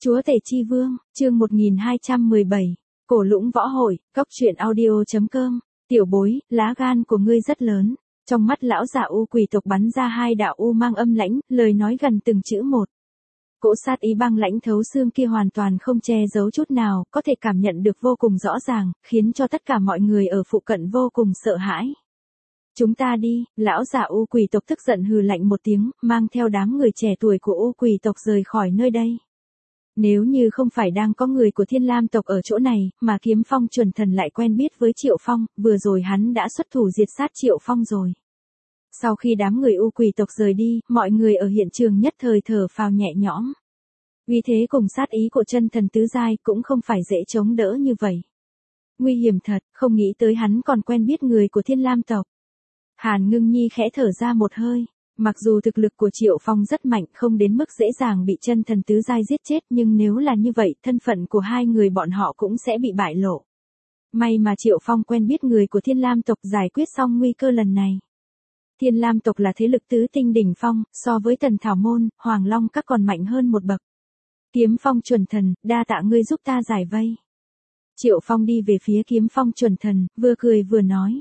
Chúa Tể Chi Vương, chương 1217, Cổ Lũng Võ Hội, Cốc truyện audio.com, tiểu bối, lá gan của ngươi rất lớn. Trong mắt lão già u quỷ tộc bắn ra hai đạo u mang âm lãnh, lời nói gần từng chữ một. Cỗ sát ý băng lãnh thấu xương kia hoàn toàn không che giấu chút nào, có thể cảm nhận được vô cùng rõ ràng, khiến cho tất cả mọi người ở phụ cận vô cùng sợ hãi. Chúng ta đi, lão già u quỷ tộc tức giận hừ lạnh một tiếng, mang theo đám người trẻ tuổi của u quỷ tộc rời khỏi nơi đây. Nếu như không phải đang có người của Thiên Lam tộc ở chỗ này, mà Kiếm Phong chuẩn thần lại quen biết với Triệu Phong, vừa rồi hắn đã xuất thủ diệt sát Triệu Phong rồi. Sau khi đám người u quỷ tộc rời đi, mọi người ở hiện trường nhất thời thở phào nhẹ nhõm. Vì thế cùng sát ý của chân thần tứ giai cũng không phải dễ chống đỡ như vậy. Nguy hiểm thật, không nghĩ tới hắn còn quen biết người của Thiên Lam tộc. Hàn Ngưng Nhi khẽ thở ra một hơi. Mặc dù thực lực của Triệu Phong rất mạnh, không đến mức dễ dàng bị chân thần tứ giai giết chết, nhưng nếu là như vậy, thân phận của hai người bọn họ cũng sẽ bị bại lộ. May mà Triệu Phong quen biết người của Thiên Lam tộc, giải quyết xong nguy cơ lần này. Thiên Lam tộc là thế lực tứ tinh đỉnh phong, so với Tần Thảo Môn, Hoàng Long các còn mạnh hơn một bậc. Kiếm Phong chuẩn thần, đa tạ ngươi giúp ta giải vây. Triệu Phong đi về phía Kiếm Phong chuẩn thần, vừa cười vừa nói.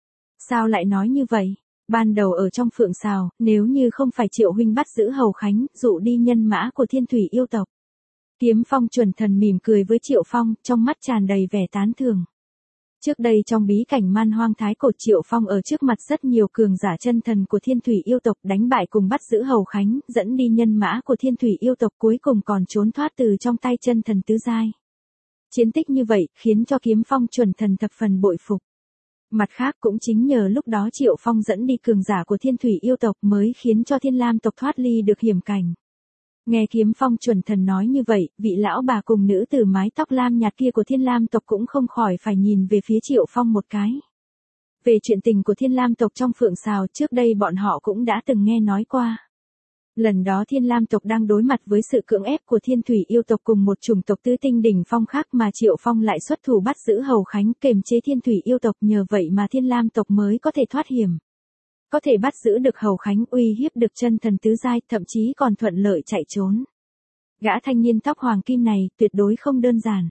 Sao lại nói như vậy? Ban đầu ở trong Phượng Sào, nếu như không phải Triệu huynh bắt giữ Hầu Khánh, dụ đi nhân mã của Thiên Thủy yêu tộc. Kiếm Phong chuẩn thần mỉm cười với Triệu Phong, trong mắt tràn đầy vẻ tán thưởng. Trước đây trong bí cảnh Man Hoang Thái Cổ, Triệu Phong ở trước mặt rất nhiều cường giả chân thần của Thiên Thủy yêu tộc, đánh bại cùng bắt giữ Hầu Khánh, dẫn đi nhân mã của Thiên Thủy yêu tộc, cuối cùng còn trốn thoát từ trong tay chân thần tứ giai. Chiến tích như vậy, khiến cho Kiếm Phong chuẩn thần thập phần bội phục. Mặt khác cũng chính nhờ lúc đó Triệu Phong dẫn đi cường giả của Thiên Thủy yêu tộc mới khiến cho Thiên Lam tộc thoát ly được hiểm cảnh. Nghe Kiếm Phong chuẩn thần nói như vậy, vị lão bà cùng nữ tử mái tóc lam nhạt kia của Thiên Lam tộc cũng không khỏi phải nhìn về phía Triệu Phong một cái. Về chuyện tình của Thiên Lam tộc trong Phượng Sào, trước đây bọn họ cũng đã từng nghe nói qua. Lần đó Thiên Lam tộc đang đối mặt với sự cưỡng ép của Thiên Thủy yêu tộc cùng một chủng tộc tứ tinh đỉnh phong khác, mà Triệu Phong lại xuất thủ bắt giữ Hầu Khánh, kềm chế Thiên Thủy yêu tộc, nhờ vậy mà Thiên Lam tộc mới có thể thoát hiểm. Có thể bắt giữ được Hầu Khánh, uy hiếp được chân thần tứ giai, thậm chí còn thuận lợi chạy trốn. Gã thanh niên tóc hoàng kim này tuyệt đối không đơn giản.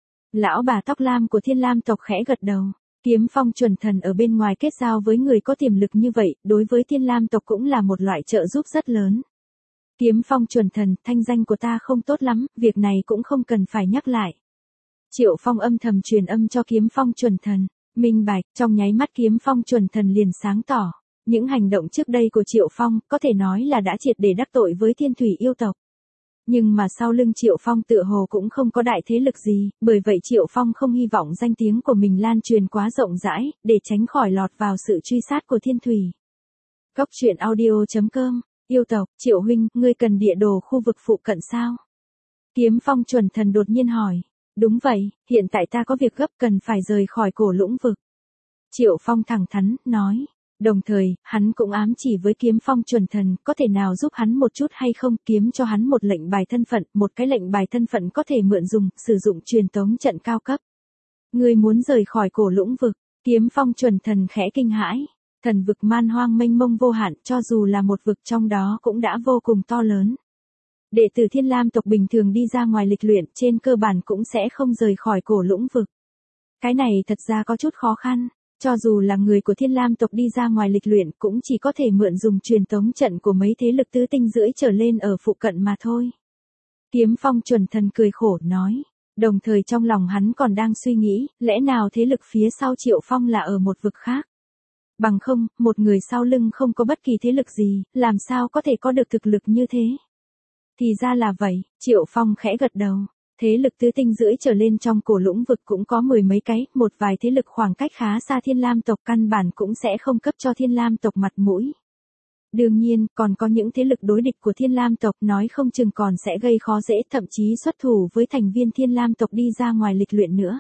Lão bà tóc lam của Thiên Lam tộc khẽ gật đầu. Kiếm Phong chuẩn thần ở bên ngoài kết giao với người có tiềm lực như vậy, đối với Thiên Lam tộc cũng là một loại trợ giúp rất lớn. Kiếm Phong chuẩn thần, thanh danh của ta không tốt lắm, việc này cũng không cần phải nhắc lại. Triệu Phong âm thầm truyền âm cho Kiếm Phong chuẩn thần, minh bạch, trong nháy mắt Kiếm Phong chuẩn thần liền sáng tỏ. Những hành động trước đây của Triệu Phong, có thể nói là đã triệt để đắc tội với Thiên Thủy yêu tộc. Nhưng mà sau lưng Triệu Phong tựa hồ cũng không có đại thế lực gì, bởi vậy Triệu Phong không hy vọng danh tiếng của mình lan truyền quá rộng rãi, để tránh khỏi lọt vào sự truy sát của Thiên Thủy. Cốc truyện audio.com, yêu tộc, Triệu huynh, ngươi cần địa đồ khu vực phụ cận sao? Kiếm Phong chuẩn thần đột nhiên hỏi. Đúng vậy, hiện tại ta có việc gấp cần phải rời khỏi Cổ Lũng vực. Triệu Phong thẳng thắn, nói. Đồng thời, hắn cũng ám chỉ với Kiếm Phong chuẩn thần, có thể nào giúp hắn một chút hay không, kiếm cho hắn một lệnh bài thân phận, một cái lệnh bài thân phận có thể mượn dùng, sử dụng truyền tống trận cao cấp. Ngươi muốn rời khỏi Cổ Lũng vực? Kiếm Phong chuẩn thần khẽ kinh hãi. Thần vực man hoang mênh mông vô hạn, cho dù là một vực trong đó cũng đã vô cùng to lớn. Đệ tử Thiên Lam tộc bình thường đi ra ngoài lịch luyện, trên cơ bản cũng sẽ không rời khỏi Cổ Lũng vực. Cái này thật ra có chút khó khăn. Cho dù là người của Thiên Lam tộc đi ra ngoài lịch luyện cũng chỉ có thể mượn dùng truyền tống trận của mấy thế lực tứ tinh rưỡi trở lên ở phụ cận mà thôi. Kiếm Phong chuẩn thần cười khổ nói. Đồng thời trong lòng hắn còn đang suy nghĩ, lẽ nào thế lực phía sau Triệu Phong là ở một vực khác? Bằng không, một người sau lưng không có bất kỳ thế lực gì, làm sao có thể có được thực lực như thế? Thì ra là vậy, Triệu Phong khẽ gật đầu. Thế lực tứ tinh rưỡi trở lên trong Cổ Lũng vực cũng có mười mấy cái, một vài thế lực khoảng cách khá xa Thiên Lam tộc căn bản cũng sẽ không cấp cho Thiên Lam tộc mặt mũi. Đương nhiên, còn có những thế lực đối địch của Thiên Lam tộc nói không chừng còn sẽ gây khó dễ, thậm chí xuất thủ với thành viên Thiên Lam tộc đi ra ngoài lịch luyện nữa.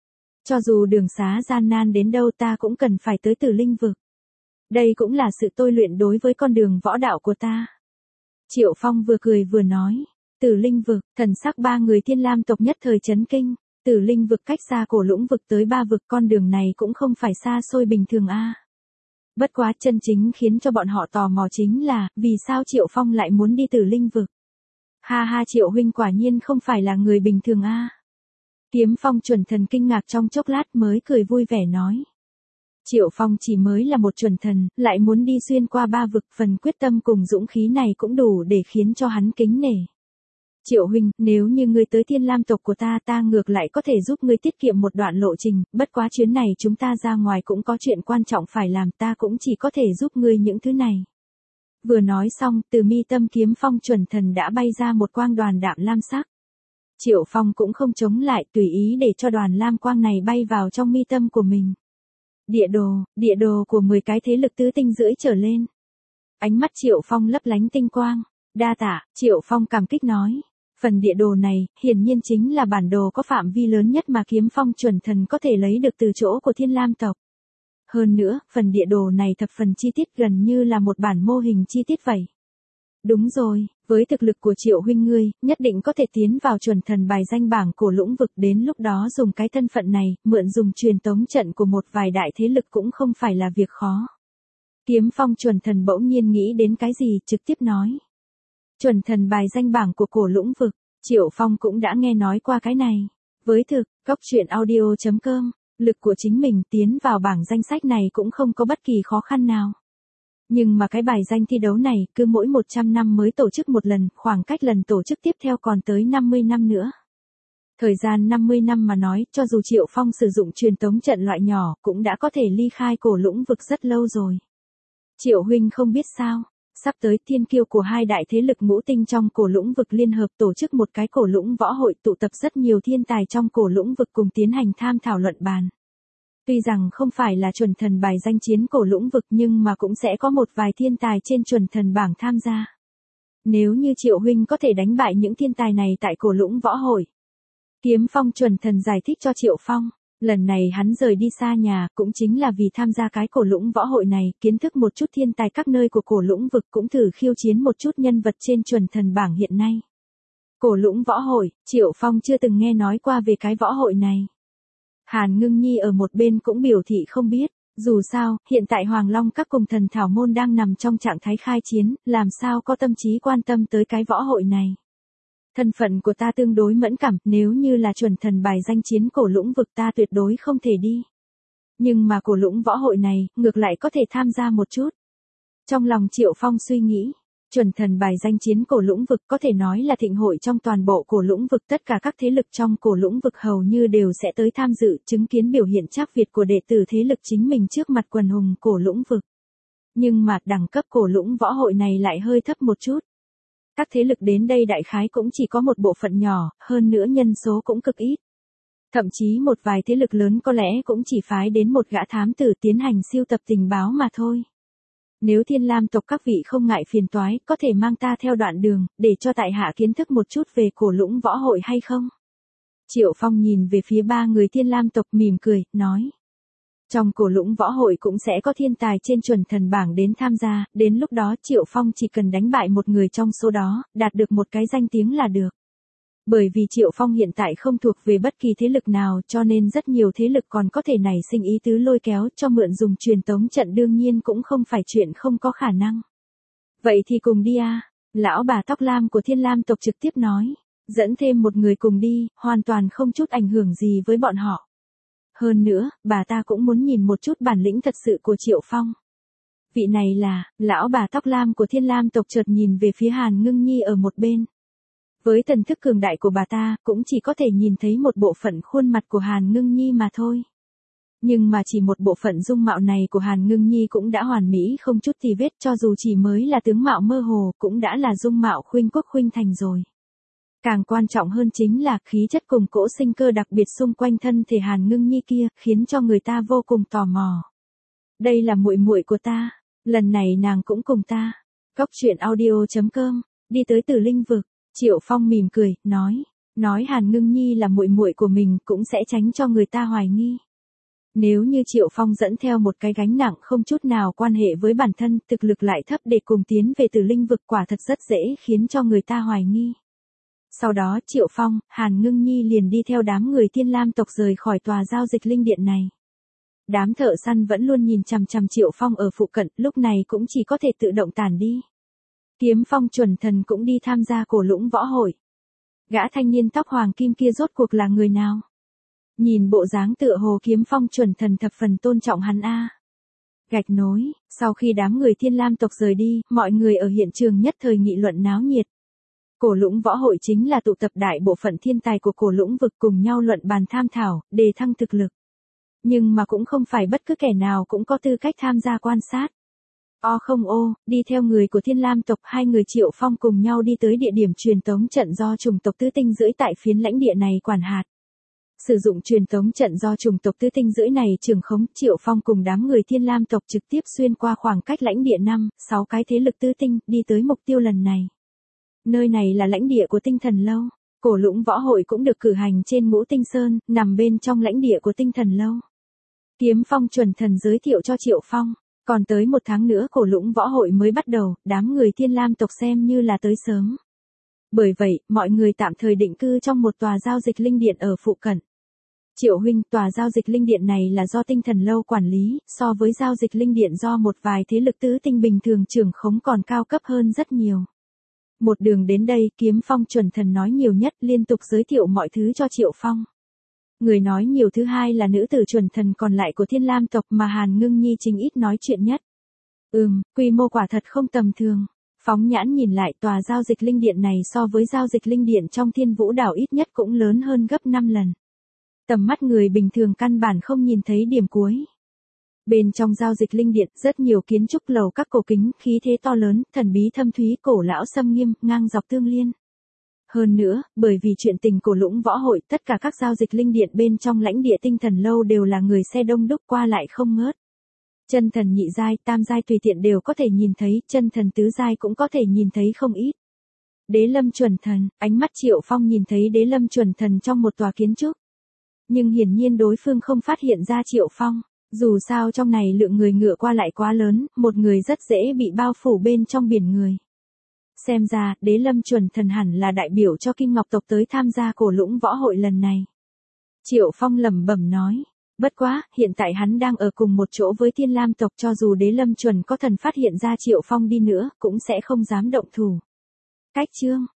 Cho dù đường xá gian nan đến đâu ta cũng cần phải tới Tử Linh vực. Đây cũng là sự tôi luyện đối với con đường võ đạo của ta. Triệu Phong vừa cười vừa nói. Tử Linh vực, thần sắc ba người Thiên Lam tộc nhất thời chấn kinh. Tử Linh vực cách xa Cổ Lũng vực tới 3 vực, con đường này cũng không phải xa xôi bình thường a. Bất quá chân chính khiến cho bọn họ tò mò chính là, vì sao Triệu Phong lại muốn đi Tử Linh vực? Ha ha, Triệu huynh quả nhiên không phải là người bình thường a. Kiếm Phong chuẩn thần kinh ngạc trong chốc lát mới cười vui vẻ nói. Triệu Phong chỉ mới là một chuẩn thần, lại muốn đi xuyên qua 3 vực, phần quyết tâm cùng dũng khí này cũng đủ để khiến cho hắn kính nể. Triệu huynh, nếu như ngươi tới Thiên Lam tộc của ta ngược lại có thể giúp ngươi tiết kiệm một đoạn lộ trình, bất quá chuyến này chúng ta ra ngoài cũng có chuyện quan trọng phải làm, ta cũng chỉ có thể giúp ngươi những thứ này. Vừa nói xong, từ mi tâm Kiếm Phong chuẩn thần đã bay ra một quang đoàn đạm lam sắc. Triệu Phong cũng không chống lại, tùy ý để cho đoàn lam quang này bay vào trong mi tâm của mình. Địa đồ của 10 cái thế lực tứ tinh rưỡi trở lên. Ánh mắt Triệu Phong lấp lánh tinh quang. Đa tạ, Triệu Phong cảm kích nói. Phần địa đồ này, hiển nhiên chính là bản đồ có phạm vi lớn nhất mà Kiếm Phong chuẩn thần có thể lấy được từ chỗ của Thiên Lam tộc. Hơn nữa, phần địa đồ này thập phần chi tiết, gần như là một bản mô hình chi tiết vậy. Đúng rồi, với thực lực của Triệu huynh ngươi, nhất định có thể tiến vào chuẩn thần bài danh bảng Cổ Lũng vực, đến lúc đó dùng cái thân phận này, mượn dùng truyền tống trận của một vài đại thế lực cũng không phải là việc khó. Kiếm Phong chuẩn thần bỗng nhiên nghĩ đến cái gì, trực tiếp nói. Chuẩn thần bài danh bảng của Cổ Lũng vực, Triệu Phong cũng đã nghe nói qua cái này. Với thực, coctruyện.audio.com, lực của chính mình tiến vào bảng danh sách này cũng không có bất kỳ khó khăn nào. Nhưng mà cái bài danh thi đấu này, cứ mỗi 100 năm mới tổ chức một lần, khoảng cách lần tổ chức tiếp theo còn tới 50 năm nữa. Thời gian 50 năm mà nói, cho dù Triệu Phong sử dụng truyền tống trận loại nhỏ, cũng đã có thể ly khai Cổ Lũng vực rất lâu rồi. Triệu huynh không biết sao, sắp tới thiên kiêu của hai đại thế lực ngũ tinh trong Cổ Lũng vực liên hợp tổ chức một cái Cổ Lũng võ hội, tụ tập rất nhiều thiên tài trong Cổ Lũng vực cùng tiến hành tham thảo luận bàn. Tuy rằng không phải là chuẩn thần bài danh chiến Cổ Lũng vực nhưng mà cũng sẽ có một vài thiên tài trên chuẩn thần bảng tham gia. Nếu như Triệu huynh có thể đánh bại những thiên tài này tại Cổ Lũng võ hội. Kiếm Phong chuẩn thần giải thích cho Triệu Phong, lần này hắn rời đi xa nhà cũng chính là vì tham gia cái Cổ Lũng võ hội này, kiến thức một chút thiên tài các nơi của Cổ Lũng vực, cũng thử khiêu chiến một chút nhân vật trên chuẩn thần bảng hiện nay. Cổ Lũng võ hội, Triệu Phong chưa từng nghe nói qua về cái võ hội này. Hàn Ngưng Nhi ở một bên cũng biểu thị không biết, dù sao, hiện tại Hoàng Long các cùng thần thảo môn đang nằm trong trạng thái khai chiến, làm sao có tâm trí quan tâm tới cái võ hội này. Thân phận của ta tương đối mẫn cảm, nếu như là chuẩn thần bài danh chiến Cổ Lũng vực ta tuyệt đối không thể đi. Nhưng mà Cổ Lũng võ hội này, ngược lại có thể tham gia một chút. Trong lòng Triệu Phong suy nghĩ, chuẩn thần bài danh chiến Cổ Lũng vực có thể nói là thịnh hội trong toàn bộ Cổ Lũng vực, tất cả các thế lực trong Cổ Lũng vực hầu như đều sẽ tới tham dự, chứng kiến biểu hiện chắc Việt của đệ tử thế lực chính mình trước mặt quần hùng Cổ Lũng vực. Nhưng mà đẳng cấp Cổ Lũng võ hội này lại hơi thấp một chút. Các thế lực đến đây đại khái cũng chỉ có một bộ phận nhỏ, hơn nữa nhân số cũng cực ít. Thậm chí một vài thế lực lớn có lẽ cũng chỉ phái đến một gã thám tử tiến hành siêu tập tình báo mà thôi. Nếu Thiên Lam tộc các vị không ngại phiền toái, có thể mang ta theo đoạn đường, để cho tại hạ kiến thức một chút về Cổ Lũng võ hội hay không? Triệu Phong nhìn về phía 3 người Thiên Lam tộc mỉm cười, nói. Trong Cổ Lũng võ hội cũng sẽ có thiên tài trên chuẩn thần bảng đến tham gia, đến lúc đó Triệu Phong chỉ cần đánh bại một người trong số đó, đạt được một cái danh tiếng là được. Bởi vì Triệu Phong hiện tại không thuộc về bất kỳ thế lực nào, cho nên rất nhiều thế lực còn có thể nảy sinh ý tứ lôi kéo cho mượn dùng truyền tống trận, đương nhiên cũng không phải chuyện không có khả năng. Vậy thì cùng đi à, lão bà tóc lam của Thiên Lam tộc trực tiếp nói, dẫn thêm một người cùng đi, hoàn toàn không chút ảnh hưởng gì với bọn họ. Hơn nữa, bà ta cũng muốn nhìn một chút bản lĩnh thật sự của Triệu Phong. Vị này là, lão bà tóc lam của Thiên Lam tộc chợt nhìn về phía Hàn Ngưng Nhi ở một bên. Với thần thức cường đại của bà ta, cũng chỉ có thể nhìn thấy một bộ phận khuôn mặt của Hàn Ngưng Nhi mà thôi. Nhưng mà chỉ một bộ phận dung mạo này của Hàn Ngưng Nhi cũng đã hoàn mỹ không chút tì vết, cho dù chỉ mới là tướng mạo mơ hồ, cũng đã là dung mạo khuynh quốc khuynh thành rồi. Càng quan trọng hơn chính là khí chất cùng cỗ sinh cơ đặc biệt xung quanh thân thể Hàn Ngưng Nhi kia, khiến cho người ta vô cùng tò mò. Đây là muội muội của ta, lần này nàng cũng cùng ta. Coctruyện.audio.com, đi tới Tử Linh vực, Triệu Phong mỉm cười, nói Hàn Ngưng Nhi là muội muội của mình cũng sẽ tránh cho người ta hoài nghi. Nếu như Triệu Phong dẫn theo một cái gánh nặng không chút nào quan hệ với bản thân, thực lực lại thấp để cùng tiến về Tử Linh vực, quả thật rất dễ khiến cho người ta hoài nghi. Sau đó Triệu Phong, Hàn Ngưng Nhi liền đi theo đám người Thiên Lam tộc rời khỏi tòa giao dịch linh điện này. Đám thợ săn vẫn luôn nhìn chằm chằm Triệu Phong ở phụ cận, lúc này cũng chỉ có thể tự động tản đi. Kiếm Phong chuẩn thần cũng đi tham gia cổ lũng võ hội. Gã thanh niên tóc hoàng kim kia rốt cuộc là người nào? Nhìn bộ dáng tựa hồ Kiếm Phong chuẩn thần thập phần tôn trọng hắn a. Gạch nối, sau khi đám người Thiên Lam tộc rời đi, mọi người ở hiện trường nhất thời nghị luận náo nhiệt. Cổ lũng võ hội chính là tụ tập đại bộ phận thiên tài của cổ lũng vực cùng nhau luận bàn tham thảo, đề thăng thực lực. Nhưng mà cũng không phải bất cứ kẻ nào cũng có tư cách tham gia quan sát. Đi theo người của Thiên Lam tộc, hai người Triệu Phong cùng nhau đi tới địa điểm truyền tống trận do chủng tộc Tứ Tinh Rưỡi tại phiến lãnh địa này quản hạt. Sử dụng truyền tống trận do chủng tộc Tứ Tinh Rưỡi này trưởng khống, Triệu Phong cùng đám người Thiên Lam tộc trực tiếp xuyên qua khoảng cách lãnh địa 5-6 cái thế lực tứ tinh, đi tới mục tiêu lần này. Nơi này là lãnh địa của Tinh Thần Lâu. Cổ lũng võ hội cũng được cử hành trên Ngũ Tinh Sơn, nằm bên trong lãnh địa của Tinh Thần Lâu. Kiếm Phong chuẩn thần giới thiệu cho Triệu Phong, còn tới 1 tháng nữa cổ lũng võ hội mới bắt đầu, đám người Thiên Lam tộc xem như là tới sớm. Bởi vậy, mọi người tạm thời định cư trong một tòa giao dịch linh điện ở phụ cận. Triệu huynh, tòa giao dịch linh điện này là do Tinh Thần Lâu quản lý, so với giao dịch linh điện do một vài thế lực tứ tinh bình thường trưởng khống còn cao cấp hơn rất nhiều. Một đường đến đây, Kiếm Phong chuẩn thần nói nhiều nhất, liên tục giới thiệu mọi thứ cho Triệu Phong. Người nói nhiều thứ hai là nữ tử chuẩn thần còn lại của Thiên Lam tộc mà Hàn Ngưng Nhi chính ít nói chuyện nhất. Quy mô quả thật không tầm thường. Phóng nhãn nhìn lại, tòa giao dịch linh điện này so với giao dịch linh điện trong Thiên Vũ đảo ít nhất cũng lớn hơn gấp 5 lần. Tầm mắt người bình thường căn bản không nhìn thấy điểm cuối. Bên trong giao dịch linh điện, rất nhiều kiến trúc lầu các cổ kính, khí thế to lớn, thần bí thâm thúy, cổ lão xâm nghiêm, ngang dọc tương liên. Hơn nữa, bởi vì chuyện tình cổ lũng võ hội, tất cả các giao dịch linh điện bên trong lãnh địa Tinh Thần Lâu đều là người xe đông đúc qua lại không ngớt. Chân thần nhị giai, tam giai tùy tiện đều có thể nhìn thấy, chân thần tứ giai cũng có thể nhìn thấy không ít. Đế lâm chuẩn thần, ánh mắt Triệu Phong nhìn thấy đế lâm chuẩn thần trong một tòa kiến trúc. Nhưng hiển nhiên đối phương không phát hiện ra Triệu Phong, dù sao trong này lượng người ngựa qua lại quá lớn, một người rất dễ bị bao phủ bên trong biển người. Xem ra, đế lâm chuẩn thần hẳn là đại biểu cho Kim Ngọc tộc tới tham gia cổ lũng võ hội lần này. Triệu Phong lẩm bẩm nói. Bất quá, hiện tại hắn đang ở cùng một chỗ với Thiên Lam tộc, cho dù đế lâm chuẩn có thần phát hiện ra Triệu Phong đi nữa, cũng sẽ không dám động thủ. Cách chương